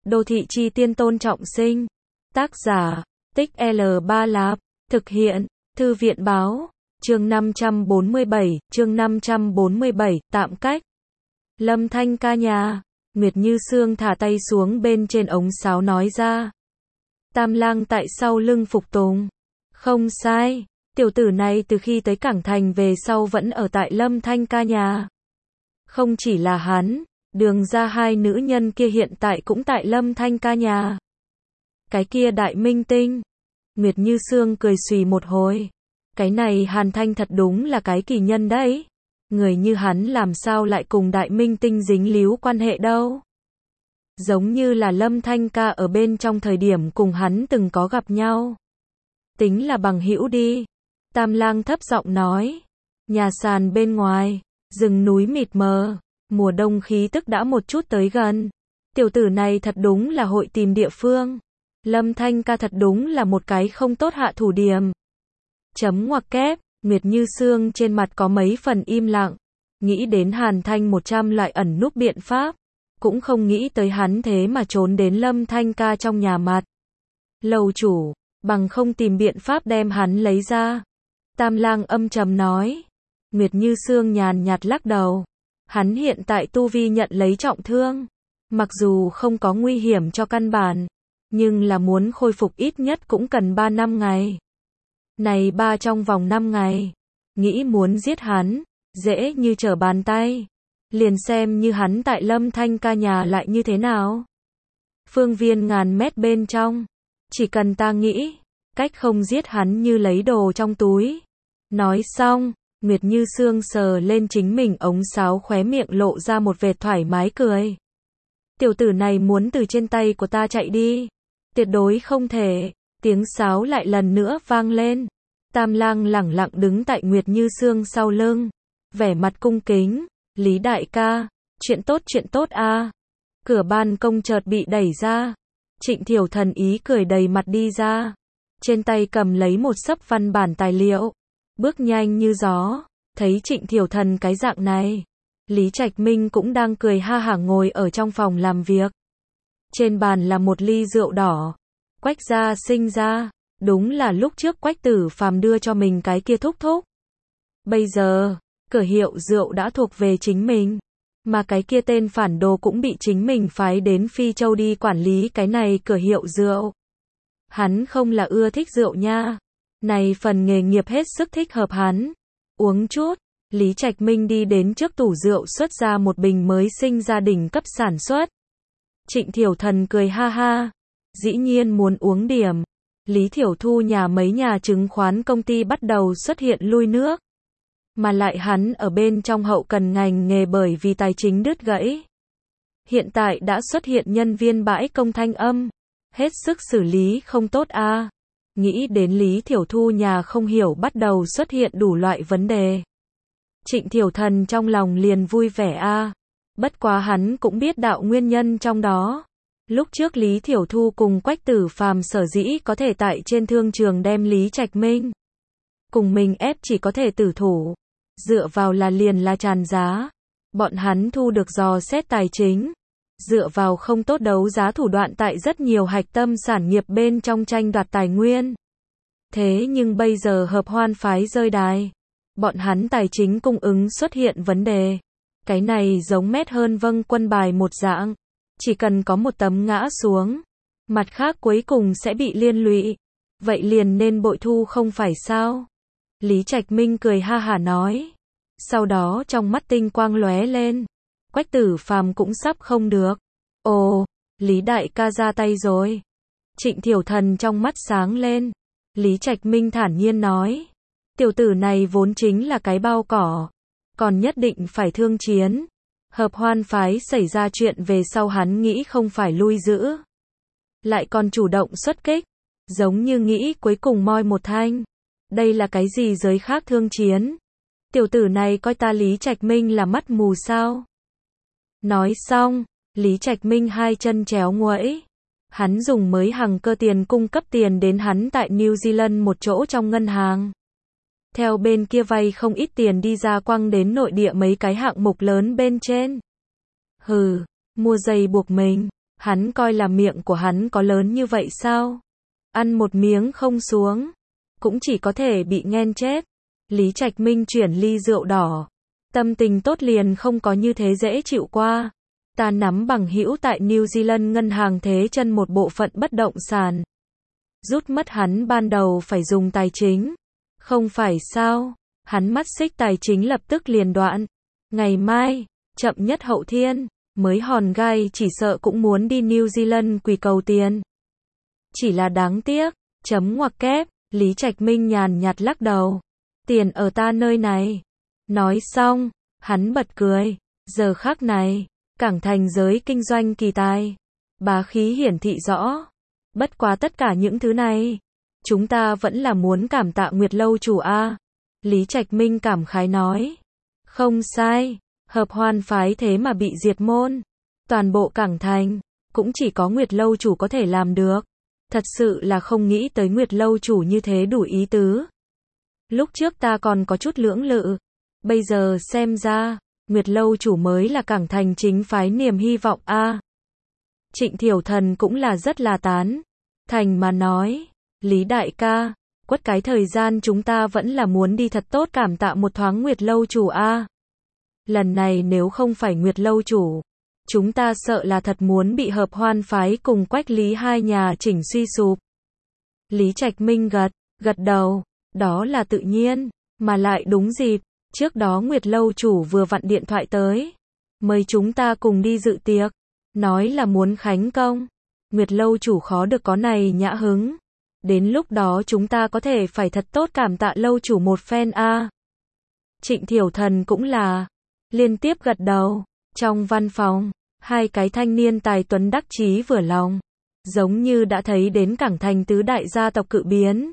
Đô thị chi tiên Tôn Trọng Sinh. Tác giả, Tích L3 Lạp. Thực hiện, Thư viện báo. Chương 547, tạm cách. Lâm Thanh ca nhà. Nguyệt Như Sương thả tay xuống bên trên ống sáo nói ra. Tam Lang tại sau lưng phục tùng. Không sai, tiểu tử này từ khi tới Cảng Thành về sau vẫn ở tại Lâm Thanh ca nhà. Không chỉ là hắn, Đường ra hai nữ nhân kia hiện tại cũng tại Lâm Thanh ca nhà. Cái kia đại minh tinh. Nguyệt Như Sương cười xùy một hồi. Cái này Hàn Thanh thật đúng là cái kỳ nhân đấy. Người như hắn làm sao lại cùng đại minh tinh dính líu quan hệ đâu. Giống như là Lâm Thanh ca ở bên trong thời điểm cùng hắn từng có gặp nhau. Tính là bằng hữu đi. Tam Lang thấp giọng nói. Nhà sàn bên ngoài, rừng núi mịt mờ, mùa đông khí tức đã một chút tới gần. Tiểu tử này thật đúng là hội tìm địa phương. Lâm Thanh ca thật đúng là một cái không tốt hạ thủ điểm. Chấm ngoặc kép, Nguyệt Như Sương trên mặt có mấy phần im lặng. Nghĩ đến Hàn Thanh 100 loại ẩn núp biện pháp. Cũng không nghĩ tới hắn thế mà trốn đến Lâm Thanh ca trong nhà mặt. Lầu chủ, bằng không tìm biện pháp đem hắn lấy ra. Tam Lang âm trầm nói. Nguyệt Như Sương nhàn nhạt lắc đầu. Hắn hiện tại tu vi nhận lấy trọng thương. Mặc dù không có nguy hiểm cho căn bản. Nhưng là muốn khôi phục ít nhất cũng cần 3 năm ngày. Này trong vòng 5 ngày. Nghĩ muốn giết hắn, dễ như trở bàn tay. Liền xem như hắn tại Lâm Thanh ca nhà lại như thế nào. Phương viên ngàn mét bên trong. Chỉ cần ta nghĩ, cách không giết hắn như lấy đồ trong túi. Nói xong, Nguyệt Như Sương sờ lên chính mình ống sáo khóe miệng lộ ra một vệt thoải mái cười. Tiểu tử này muốn từ trên tay của ta chạy đi. Tuyệt đối không thể. Tiếng sáo lại lần nữa vang lên. Tam Lang lẳng lặng đứng tại Nguyệt Như Sương sau lưng. Vẻ mặt cung kính. Lý đại ca, chuyện tốt a. Cửa ban công chợt bị đẩy ra. Trịnh Thiểu Thần ý cười đầy mặt đi ra. Trên tay cầm lấy một xấp văn bản tài liệu. Bước nhanh như gió. Thấy Trịnh Thiểu Thần cái dạng này. Lý Trạch Minh cũng đang cười ha hả ngồi ở trong phòng làm việc. Trên bàn là một ly rượu đỏ. Quách gia sinh ra. Đúng là lúc trước Quách Tử Phàm đưa cho mình cái kia thúc thúc. Bây giờ, cửa hiệu rượu đã thuộc về chính mình. Mà cái kia tên phản đồ cũng bị chính mình phái đến Phi Châu đi quản lý cái này cửa hiệu rượu. Hắn không là ưa thích rượu nha. Này phần nghề nghiệp hết sức thích hợp hắn. Uống chút. Lý Trạch Minh đi đến trước tủ rượu xuất ra một bình mới sinh gia đình cấp sản xuất. Trịnh Thiểu Thần cười ha ha. Dĩ nhiên muốn uống điểm. Lý Thiểu Thu nhà mấy nhà chứng khoán công ty bắt đầu xuất hiện lui nước. Mà lại hắn ở bên trong hậu cần ngành nghề bởi vì tài chính đứt gãy. Hiện tại đã xuất hiện nhân viên bãi công thanh âm. Hết sức xử lý không tốt a. Nghĩ đến Lý Thiểu Thu nhà không hiểu bắt đầu xuất hiện đủ loại vấn đề. Trịnh Thiểu Thần trong lòng liền vui vẻ a. Bất quá hắn cũng biết đạo nguyên nhân trong đó. Lúc trước Lý Thiểu Thu cùng Quách Tử Phàm sở dĩ có thể tại trên thương trường đem Lý Trạch Minh cùng mình ép chỉ có thể tử thủ. Dựa vào là tràn giá. Bọn hắn thu được dò xét tài chính. Dựa vào không tốt đấu giá thủ đoạn tại rất nhiều hạch tâm sản nghiệp bên trong tranh đoạt tài nguyên. Thế nhưng bây giờ Hợp Hoan phái rơi đài. Bọn hắn tài chính cung ứng xuất hiện vấn đề. Cái này giống mét hơn vâng quân bài một dạng. Chỉ cần có một tấm ngã xuống. Mặt khác cuối cùng sẽ bị liên lụy. Vậy liền nên bội thu không phải sao? Lý Trạch Minh cười ha hả nói. Sau đó trong mắt tinh quang lóe lên. Quách Tử Phàm cũng sắp không được. Ồ, Lý đại ca ra tay rồi. Trịnh Thiểu Thần trong mắt sáng lên. Lý Trạch Minh thản nhiên nói. Tiểu tử này vốn chính là cái bao cỏ. Còn nhất định phải thương chiến. Hợp Hoan phái xảy ra chuyện về sau hắn nghĩ không phải lui giữ. Lại còn chủ động xuất kích. Giống như nghĩ cuối cùng moi một thanh. Đây là cái gì giới khác thương chiến? Tiểu tử này coi ta Lý Trạch Minh là mắt mù sao? Nói xong, Lý Trạch Minh hai chân chéo nguẫy. Hắn dùng mới hằng cơ tiền cung cấp tiền đến hắn tại New Zealand một chỗ trong ngân hàng. Theo bên kia vay không ít tiền đi ra quăng đến nội địa mấy cái hạng mục lớn bên trên. Hừ, mua giày buộc mình. Hắn coi là miệng của hắn có lớn như vậy sao? Ăn một miếng không xuống, cũng chỉ có thể bị nghẹn chết. Lý Trạch Minh chuyển ly rượu đỏ. Tâm tình tốt liền không có như thế dễ chịu qua. Ta nắm bằng hữu tại New Zealand ngân hàng thế chân một bộ phận bất động sản. Rút mất hắn ban đầu phải dùng tài chính. Không phải sao? Hắn mắt xích tài chính lập tức liền đoạn. Ngày mai, chậm nhất hậu thiên, mới hòn gai chỉ sợ cũng muốn đi New Zealand quỳ cầu tiền. Chỉ là đáng tiếc, chấm ngoặc kép, Lý Trạch Minh nhàn nhạt lắc đầu. Tiền ở ta nơi này. Nói xong, hắn bật cười. Giờ khắc này, Cảng Thành giới kinh doanh kỳ tài. Bá khí hiển thị rõ. Bất quá tất cả những thứ này, chúng ta vẫn là muốn cảm tạ Nguyệt Lâu chủ a. Lý Trạch Minh cảm khái nói. Không sai, Hợp Hoan phái thế mà bị diệt môn. Toàn bộ Cảng Thành, cũng chỉ có Nguyệt Lâu chủ có thể làm được. Thật sự là không nghĩ tới Nguyệt Lâu chủ như thế đủ ý tứ. Lúc trước ta còn có chút lưỡng lự. Bây giờ xem ra, Nguyệt Lâu chủ mới là Cảng Thành chính phái niềm hy vọng a. Trịnh Thiểu Thần cũng là rất là tán thành mà nói. Lý đại ca, quất cái thời gian chúng ta vẫn là muốn đi thật tốt cảm tạ một thoáng Nguyệt Lâu chủ a. Lần này nếu không phải Nguyệt Lâu chủ, chúng ta sợ là thật muốn bị Hợp Hoan phái cùng Quách Lý hai nhà chỉnh suy sụp. Lý Trạch Minh gật đầu, đó là tự nhiên, mà lại đúng dịp, trước đó Nguyệt Lâu chủ vừa vặn điện thoại tới, mời chúng ta cùng đi dự tiệc, nói là muốn khánh công. Nguyệt Lâu chủ khó được có này nhã hứng. Đến lúc đó chúng ta có thể phải thật tốt cảm tạ Lâu chủ một phen a. Trịnh Thiểu Thần cũng là liên tiếp gật đầu. Trong văn phòng, hai cái thanh niên tài tuấn đắc chí vừa lòng, giống như đã thấy đến Cảng Thành tứ đại gia tộc cự biến.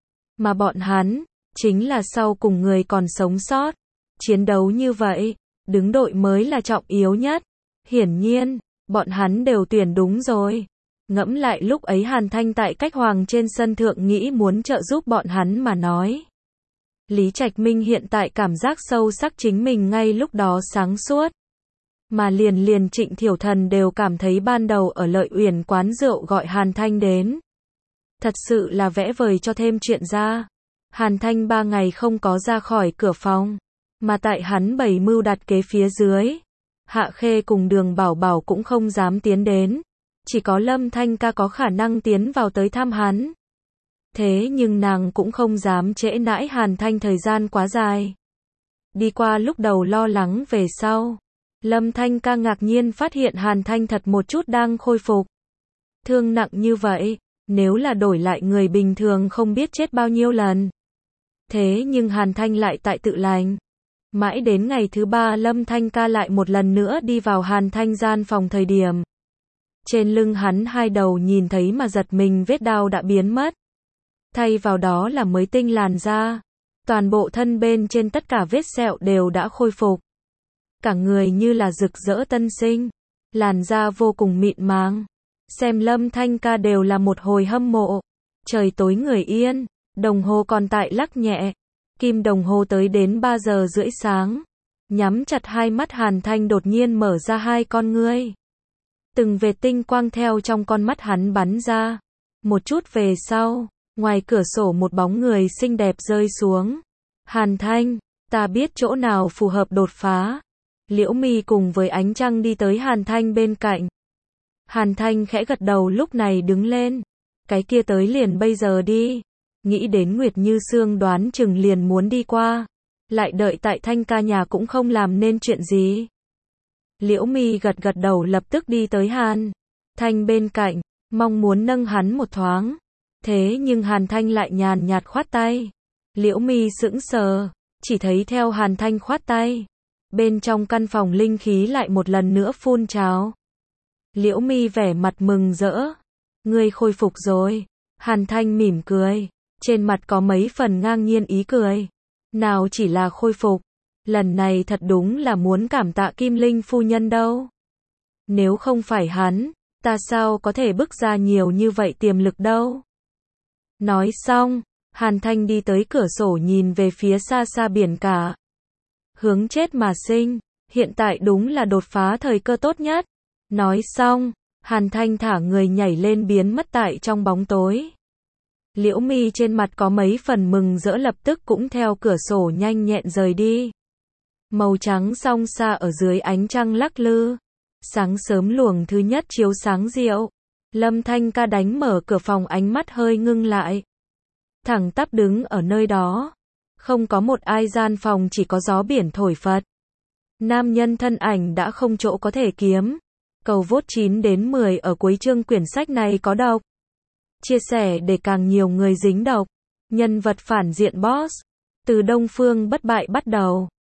Mà bọn hắn, chính là sau cùng người còn sống sót. Chiến đấu như vậy, đứng đội mới là trọng yếu nhất. Hiển nhiên, bọn hắn đều tuyển đúng rồi. Ngẫm lại lúc ấy Hàn Thanh tại Cách Hoàng trên sân thượng nghĩ muốn trợ giúp bọn hắn mà nói. Lý Trạch Minh hiện tại cảm giác sâu sắc chính mình ngay lúc đó sáng suốt. Mà liền Trịnh Thiểu Thần đều cảm thấy ban đầu ở Lợi Uyển quán rượu gọi Hàn Thanh đến. Thật sự là vẽ vời cho thêm chuyện ra. Hàn Thanh 3 ngày không có ra khỏi cửa phòng. Mà tại hắn bày mưu đặt kế phía dưới. Hạ Khê cùng Đường Bảo Bảo cũng không dám tiến đến. Chỉ có Lâm Thanh ca có khả năng tiến vào tới thăm hắn. Thế nhưng nàng cũng không dám trễ nãi Hàn Thanh thời gian quá dài. Đi qua lúc đầu lo lắng về sau. Lâm Thanh ca ngạc nhiên phát hiện Hàn Thanh thật một chút đang khôi phục. Thương nặng như vậy, nếu là đổi lại người bình thường không biết chết bao nhiêu lần. Thế nhưng Hàn Thanh lại tại tự lành. Mãi đến ngày thứ 3 Lâm Thanh ca lại một lần nữa đi vào Hàn Thanh gian phòng thời điểm. Trên lưng hắn hai đầu nhìn thấy mà giật mình vết đau đã biến mất. Thay vào đó là mới tinh làn da. Toàn bộ thân bên trên tất cả vết sẹo đều đã khôi phục. Cả người như là rực rỡ tân sinh. Làn da vô cùng mịn màng. Xem Lâm Thanh ca đều là một hồi hâm mộ. Trời tối người yên. Đồng hồ còn tại lắc nhẹ. Kim đồng hồ tới đến 3 giờ rưỡi sáng. Nhắm chặt hai mắt Hàn Thanh đột nhiên mở ra hai con ngươi. Từng vệt tinh quang theo trong con mắt hắn bắn ra. Một chút về sau, ngoài cửa sổ một bóng người xinh đẹp rơi xuống. Hàn Thanh, ta biết chỗ nào phù hợp đột phá. Liễu Mi cùng với ánh trăng đi tới Hàn Thanh bên cạnh. Hàn Thanh khẽ gật đầu lúc này đứng lên. Cái kia tới liền bây giờ đi. Nghĩ đến Nguyệt Như Sương đoán chừng liền muốn đi qua. Lại đợi tại Thanh ca nhà cũng không làm nên chuyện gì. Liễu Mi gật đầu lập tức đi tới Hàn Thanh bên cạnh, mong muốn nâng hắn một thoáng. Thế nhưng Hàn Thanh lại nhàn nhạt khoát tay. Liễu Mi sững sờ, chỉ thấy theo Hàn Thanh khoát tay. Bên trong căn phòng linh khí lại một lần nữa phun trào. Liễu Mi vẻ mặt mừng rỡ. Ngươi khôi phục rồi. Hàn Thanh mỉm cười. Trên mặt có mấy phần ngang nhiên ý cười. Nào chỉ là khôi phục. Lần này thật đúng là muốn cảm tạ Kim Linh phu nhân đâu. Nếu không phải hắn, ta sao có thể bức ra nhiều như vậy tiềm lực đâu. Nói xong, Hàn Thanh đi tới cửa sổ nhìn về phía xa xa biển cả. Hướng chết mà sinh, hiện tại đúng là đột phá thời cơ tốt nhất. Nói xong, Hàn Thanh thả người nhảy lên biến mất tại trong bóng tối. Liễu Mi trên mặt có mấy phần mừng rỡ lập tức cũng theo cửa sổ nhanh nhẹn rời đi. Màu trắng song xa ở dưới ánh trăng lắc lư. Sáng sớm luồng thứ nhất chiếu sáng rượu. Lâm Thanh Ca đánh mở cửa phòng ánh mắt hơi ngưng lại. Thẳng tắp đứng ở nơi đó. Không có một ai, gian phòng chỉ có gió biển thổi phật. Nam nhân thân ảnh đã không chỗ có thể kiếm. Cầu vote 9 đến 10 ở cuối chương quyển sách này có độc. Chia sẻ để càng nhiều người dính độc. Nhân vật phản diện boss. Từ Đông Phương bất bại bắt đầu.